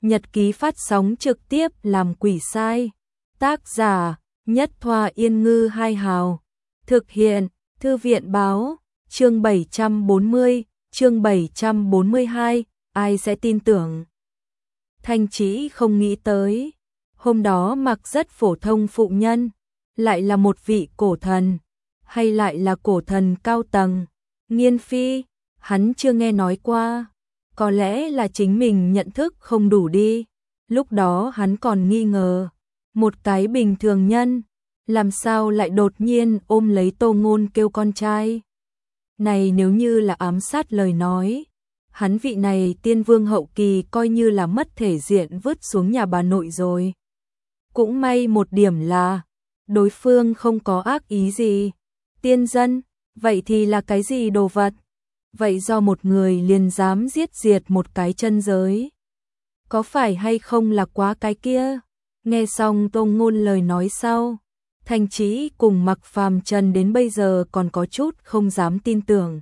nhật ký phát sóng trực tiếp làm quỷ sai. Tác giả, Nhất Thoa Yên Ngư Hai Hào. Thực hiện, Thư viện Báo. Chương 740, chương 742, ai sẽ tin tưởng. Thanh Trĩ không nghĩ tới, hôm đó mặc rất phổ thông phụ nhân, lại là một vị cổ thần, hay lại là cổ thần cao tầng. Nghiên phi, hắn chưa nghe nói qua, có lẽ là chính mình nhận thức không đủ đi. Lúc đó hắn còn nghi ngờ, một cái bình thường nhân, làm sao lại đột nhiên ôm lấy Tô Ngôn kêu con trai. Này nếu như là ám sát lời nói, hắn vị này tiên vương hậu kỳ coi như là mất thể diện vứt xuống nhà bà nội rồi. Cũng may một điểm là, đối phương không có ác ý gì. Tiên dân, vậy thì là cái gì đồ vật? Vậy do một người liền dám giết diệt một cái chân giới. Có phải hay không là quá cái kia? Nghe xong Tô Ngôn lời nói sau, Thanh Trĩ cùng Mặc Phàm Trần đến bây giờ còn có chút không dám tin tưởng.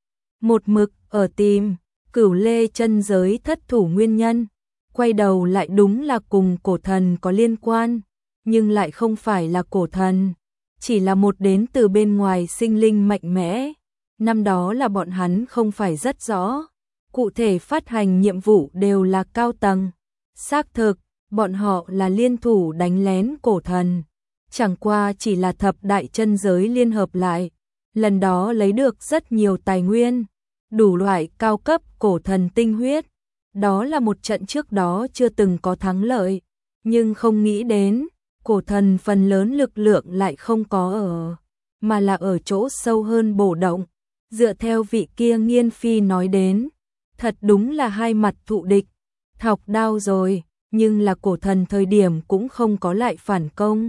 Một mực ở tìm Cửu Lê chân giới thất thủ nguyên nhân, quay đầu lại đúng là cùng cổ thần có liên quan, nhưng lại không phải là cổ thần, chỉ là một đến từ bên ngoài sinh linh mạnh mẽ. Năm đó là bọn hắn không phải rất rõ, cụ thể phát hành nhiệm vụ đều là cao tầng. Xác thực, bọn họ là liên thủ đánh lén cổ thần, chẳng qua chỉ là thập đại chân giới liên hợp lại, lần đó lấy được rất nhiều tài nguyên, đủ loại cao cấp cổ thần tinh huyết. Đó là một trận trước đó chưa từng có thắng lợi, nhưng không nghĩ đến, cổ thần phần lớn lực lượng lại không có ở, mà là ở chỗ sâu hơn bổ động. Dựa theo vị kia Nghiên phi nói đến, thật đúng là hai mặt thụ địch, thọc đao rồi, nhưng là cổ thần thời điểm cũng không có lại phản công,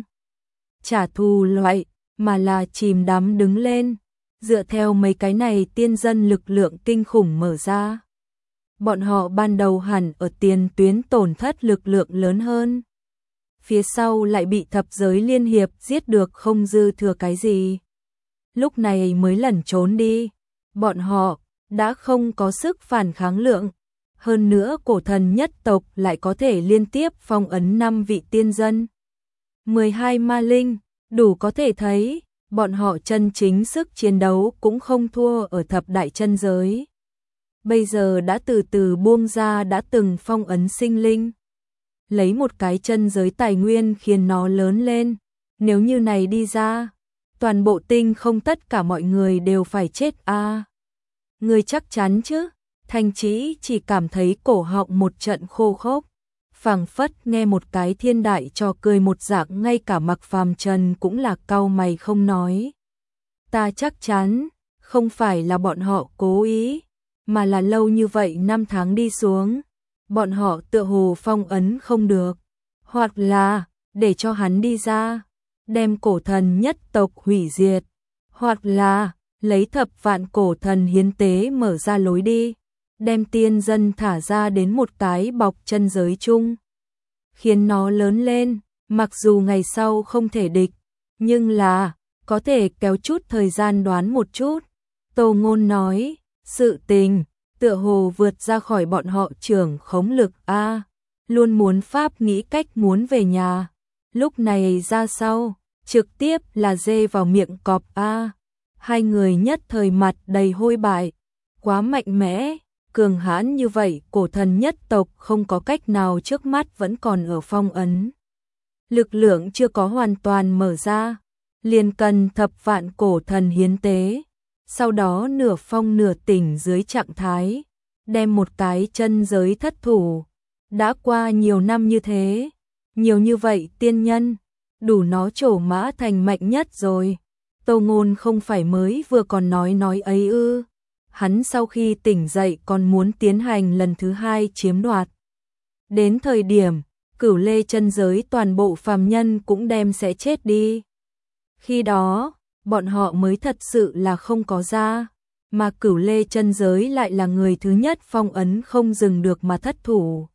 trả thù loại, mà là chìm đắm đứng lên. Dựa theo mấy cái này tiên dân lực lượng kinh khủng mở ra, bọn họ ban đầu hẳn ở tiền tuyến tổn thất lực lượng lớn hơn, phía sau lại bị thập giới liên hiệp giết được không dư thừa cái gì. Lúc này mới lẩn trốn đi, bọn họ đã không có sức phản kháng lượng, hơn nữa cổ thần nhất tộc lại có thể liên tiếp phong ấn 5 vị tiên dân, 12 ma linh, đủ có thể thấy, bọn họ chân chính sức chiến đấu cũng không thua ở thập đại chân giới. Bây giờ đã từ từ buông ra đã từng phong ấn sinh linh, lấy một cái chân giới tài nguyên khiến nó lớn lên, nếu như này đi ra, toàn bộ tinh không tất cả mọi người đều phải chết a. Người chắc chắn chứ? Thanh Trĩ chỉ cảm thấy cổ họng một trận khô khốc, phảng phất nghe một cái thiên đại trò cười một dạng, ngay cả Mặc Phàm Trần cũng là cau mày không nói. Ta chắc chắn, không phải là bọn họ cố ý, mà là lâu như vậy năm tháng đi xuống, bọn họ tựa hồ phong ấn không được, hoặc là để cho hắn đi ra, đem cổ thần nhất tộc hủy diệt, hoặc là lấy thập vạn cổ thần hiến tế mở ra lối đi, đem tiên dân thả ra đến một cái bọc chân giới chung, khiến nó lớn lên, mặc dù ngày sau không thể địch, nhưng là có thể kéo chút thời gian đoán một chút. Tô Ngôn nói, sự tình tựa hồ vượt ra khỏi bọn họ trưởng khống lực a, luôn muốn pháp nghĩ cách muốn về nhà. Lúc này ra sau, trực tiếp là dê vào miệng cọp a. Hai người nhất thời mặt đầy hôi bại, quá mạnh mẽ, cường hãn như vậy, cổ thần nhất tộc không có cách nào, trước mắt vẫn còn ở phong ấn. Lực lượng chưa có hoàn toàn mở ra, liền cần thập vạn cổ thần hiến tế, sau đó nửa phong nửa tỉnh dưới trạng thái, đem một cái chân giới thất thủ. Đã qua nhiều năm như thế, nhiều như vậy tiên nhân, đủ nó trổ mã thành mạnh nhất rồi. Tô Ngôn không phải mới vừa còn nói ấy ư? Hắn sau khi tỉnh dậy còn muốn tiến hành lần thứ hai chiếm đoạt. Đến thời điểm Cửu Lê chân giới toàn bộ phàm nhân cũng đem sẽ chết đi. Khi đó, bọn họ mới thật sự là không có ra, mà Cửu Lê chân giới lại là người thứ nhất phong ấn không dừng được mà thất thủ.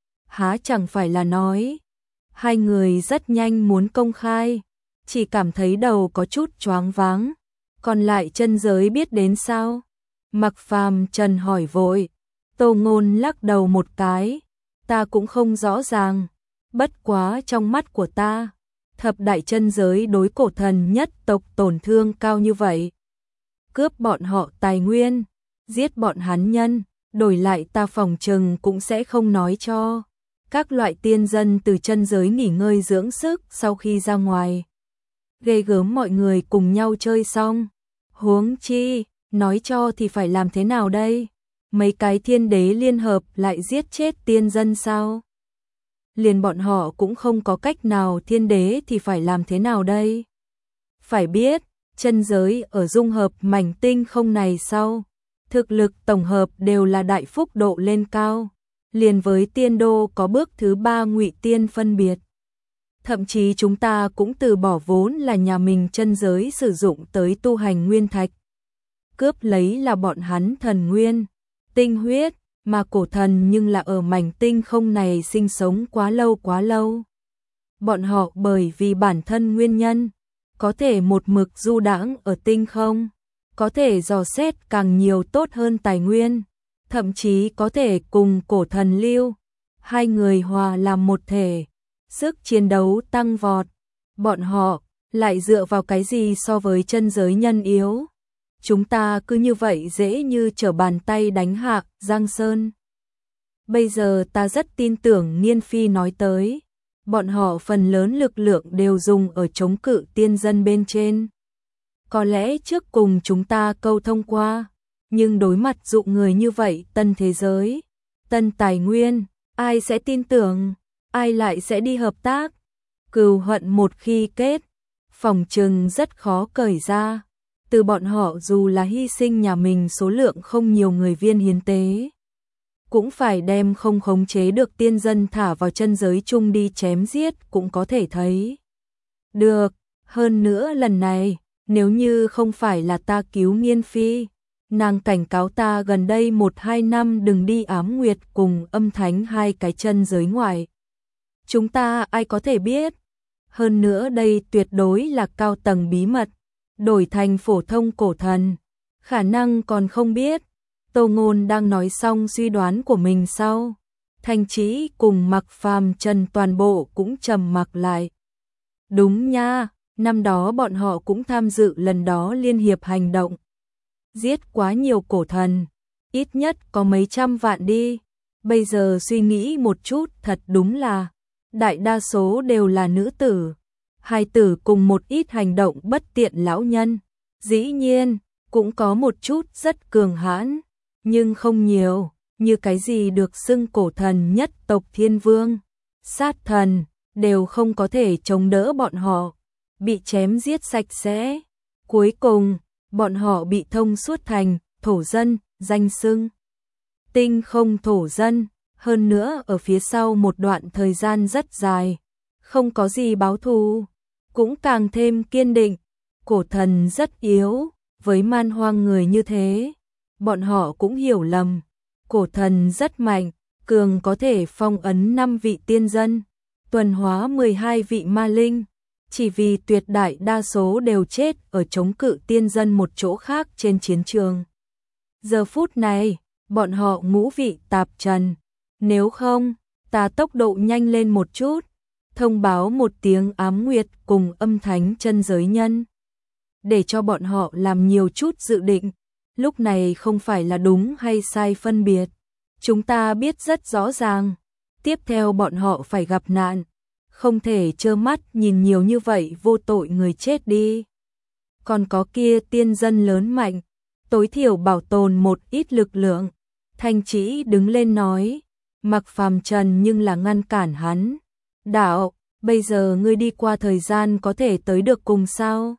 Há chẳng phải là nói, hai người rất nhanh muốn công khai, chỉ cảm thấy đầu có chút choáng váng, còn lại chân giới biết đến sao? Mặc Phàm Trần hỏi vội, Tô Ngôn lắc đầu một cái, ta cũng không rõ ràng, bất quá trong mắt của ta, thập đại chân giới đối cổ thần nhất tộc tổn thương cao như vậy. Cướp bọn họ tài nguyên, giết bọn hắn nhân, đổi lại ta phòng trừng cũng sẽ không nói cho. Các loại tiên dân từ chân giới nghỉ ngơi dưỡng sức sau khi ra ngoài. Ghê gớm mọi người cùng nhau chơi xong. Huống chi, nói cho thì phải làm thế nào đây? Mấy cái thiên đế liên hợp lại giết chết tiên dân sao? Liền bọn họ cũng không có cách nào, thiên đế thì phải làm thế nào đây? Phải biết, chân giới ở dung hợp mảnh tinh không này sau, thực lực tổng hợp đều là đại phúc độ lên cao, liền với tiên đô có bước thứ 3 ngụy tiên phân biệt. Thậm chí chúng ta cũng từ bỏ vốn là nhà mình chân giới sử dụng tới tu hành nguyên thạch. Cướp lấy là bọn hắn thần nguyên, tinh huyết, mà cổ thần nhưng là ở mảnh tinh không này sinh sống quá lâu. Bọn họ bởi vì bản thân nguyên nhân, có thể một mực du đãng ở tinh không, có thể dò xét càng nhiều tốt hơn tài nguyên, thậm chí có thể cùng cổ thần lưu, hai người hòa làm một thể, sức chiến đấu tăng vọt. Bọn họ lại dựa vào cái gì so với chân giới nhân yếu? Chúng ta cứ như vậy dễ như trở bàn tay đánh hạ Giang Sơn. Bây giờ ta rất tin tưởng Niên Phi nói tới, bọn họ phần lớn lực lượng đều dùng ở chống cự tiên dân bên trên. Có lẽ trước cùng chúng ta câu thông qua, nhưng đối mặt dụng người như vậy, tân thế giới, tân tài nguyên, ai sẽ tin tưởng, ai lại sẽ đi hợp tác? Cừu hận một khi kết, phòng trừng rất khó cởi ra. Từ bọn họ dù là hy sinh nhà mình số lượng không nhiều người viên hiến tế, cũng phải đem không khống chế được tiên dân thả vào chân giới chung đi chém giết cũng có thể thấy. Được, hơn nữa lần này, nếu như không phải là ta cứu Nghiên Phi, nàng cảnh cáo ta gần đây 1-2 năm đừng đi ám nguyệt cùng âm thánh hai cái chân giới ngoài. Chúng ta ai có thể biết? Hơn nữa đây tuyệt đối là cao tầng bí mật, đổi thành phổ thông cổ thần, khả năng còn không biết. Tô Ngôn đang nói xong suy đoán của mình sau, Thanh Chí cùng Mạc Phàm Trần toàn bộ cũng trầm mặc lại. Đúng nha, năm đó bọn họ cũng tham dự lần đó liên hiệp hành động. Giết quá nhiều cổ thần, ít nhất có mấy trăm vạn đi. Bây giờ suy nghĩ một chút thật đúng là, đại đa số đều là nữ tử. Hai tử cùng một ít hành động bất tiện lão nhân. Dĩ nhiên, cũng có một chút rất cường hãn, nhưng không nhiều, như cái gì được xưng cổ thần nhất tộc thiên vương, sát thần, đều không có thể chống đỡ bọn họ, bị chém giết sạch sẽ. Cuối cùng, bọn họ bị thông suốt thành thổ dân, danh xưng tinh không thổ dân, hơn nữa ở phía sau một đoạn thời gian rất dài, không có gì báo thù, cũng càng thêm kiên định. Cổ thần rất yếu, với man hoang người như thế, bọn họ cũng hiểu lầm. Cổ thần rất mạnh, cường có thể phong ấn 5 vị tiên dân, tuần hóa 12 vị ma linh, chỉ vì tuyệt đại đa số đều chết ở chống cự tiên dân một chỗ khác trên chiến trường. Giờ phút này, bọn họ ngũ vị tạp trần, nếu không, ta tốc độ nhanh lên một chút, thông báo một tiếng ám nguyệt cùng âm thánh chân giới nhân, để cho bọn họ làm nhiều chút dự định. Lúc này không phải là đúng hay sai phân biệt, chúng ta biết rất rõ ràng, tiếp theo bọn họ phải gặp nạn, không thể trơ mắt nhìn nhiều như vậy vô tội người chết đi. Còn có kia tiên dân lớn mạnh, tối thiểu bảo tồn một ít lực lượng. Thanh Chí đứng lên nói, Mạc Phàm Trần nhưng là ngăn cản hắn. Đạo, bây giờ ngươi đi qua thời gian có thể tới được cùng sao?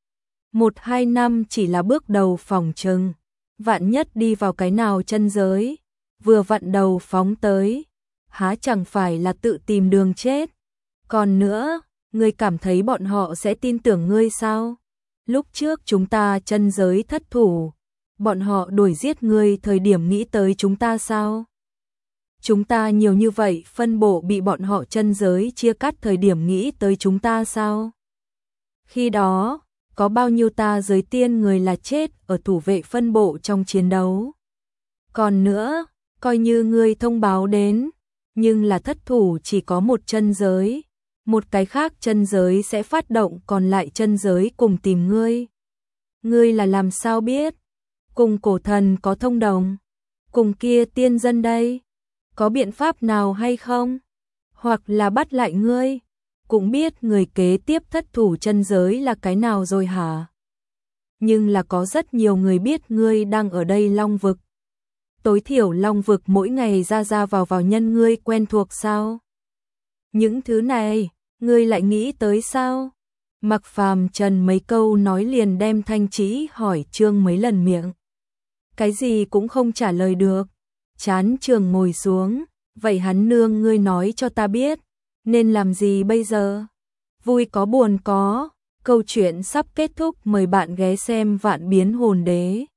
1-2 năm chỉ là bước đầu phòng trừng, vạn nhất đi vào cái nào chân giới, vừa vặn đầu phóng tới, há chẳng phải là tự tìm đường chết. Còn nữa, ngươi cảm thấy bọn họ sẽ tin tưởng ngươi sao? Lúc trước chúng ta chân giới thất thủ, bọn họ đuổi giết ngươi thời điểm nghĩ tới chúng ta sao? Chúng ta nhiều như vậy phân bộ bị bọn họ chân giới chia cắt thời điểm nghĩ tới chúng ta sao? Khi đó, có bao nhiêu ta giới tiên người là chết ở thủ vệ phân bộ trong chiến đấu. Còn nữa, coi như ngươi thông báo đến, Nhưng là thất thủ chỉ có một chân giới, một cái khác chân giới sẽ phát động, còn lại chân giới cùng tìm ngươi. Ngươi là làm sao biết? Cùng cổ thần có thông đồng, cùng kia tiên dân đây, có biện pháp nào hay không? Hoặc là bắt lại ngươi, cũng biết người kế tiếp thất thủ chân giới là cái nào rồi hả? Nhưng là có rất nhiều người biết ngươi đang ở đây Long vực. Tối thiểu Long vực mỗi ngày ra ra vào nhân ngươi quen thuộc sao? Những thứ này, ngươi lại nghĩ tới sao? Mặc Phàm Trần mấy câu nói liền đem Thanh Trĩ hỏi Trương mấy lần miệng. Cái gì cũng không trả lời được. Chán Trường ngồi xuống, vậy hắn nương ngươi nói cho ta biết, nên làm gì bây giờ? Vui có buồn có, câu chuyện sắp kết thúc, mời bạn ghé xem Vạn Biến Hồn Đế.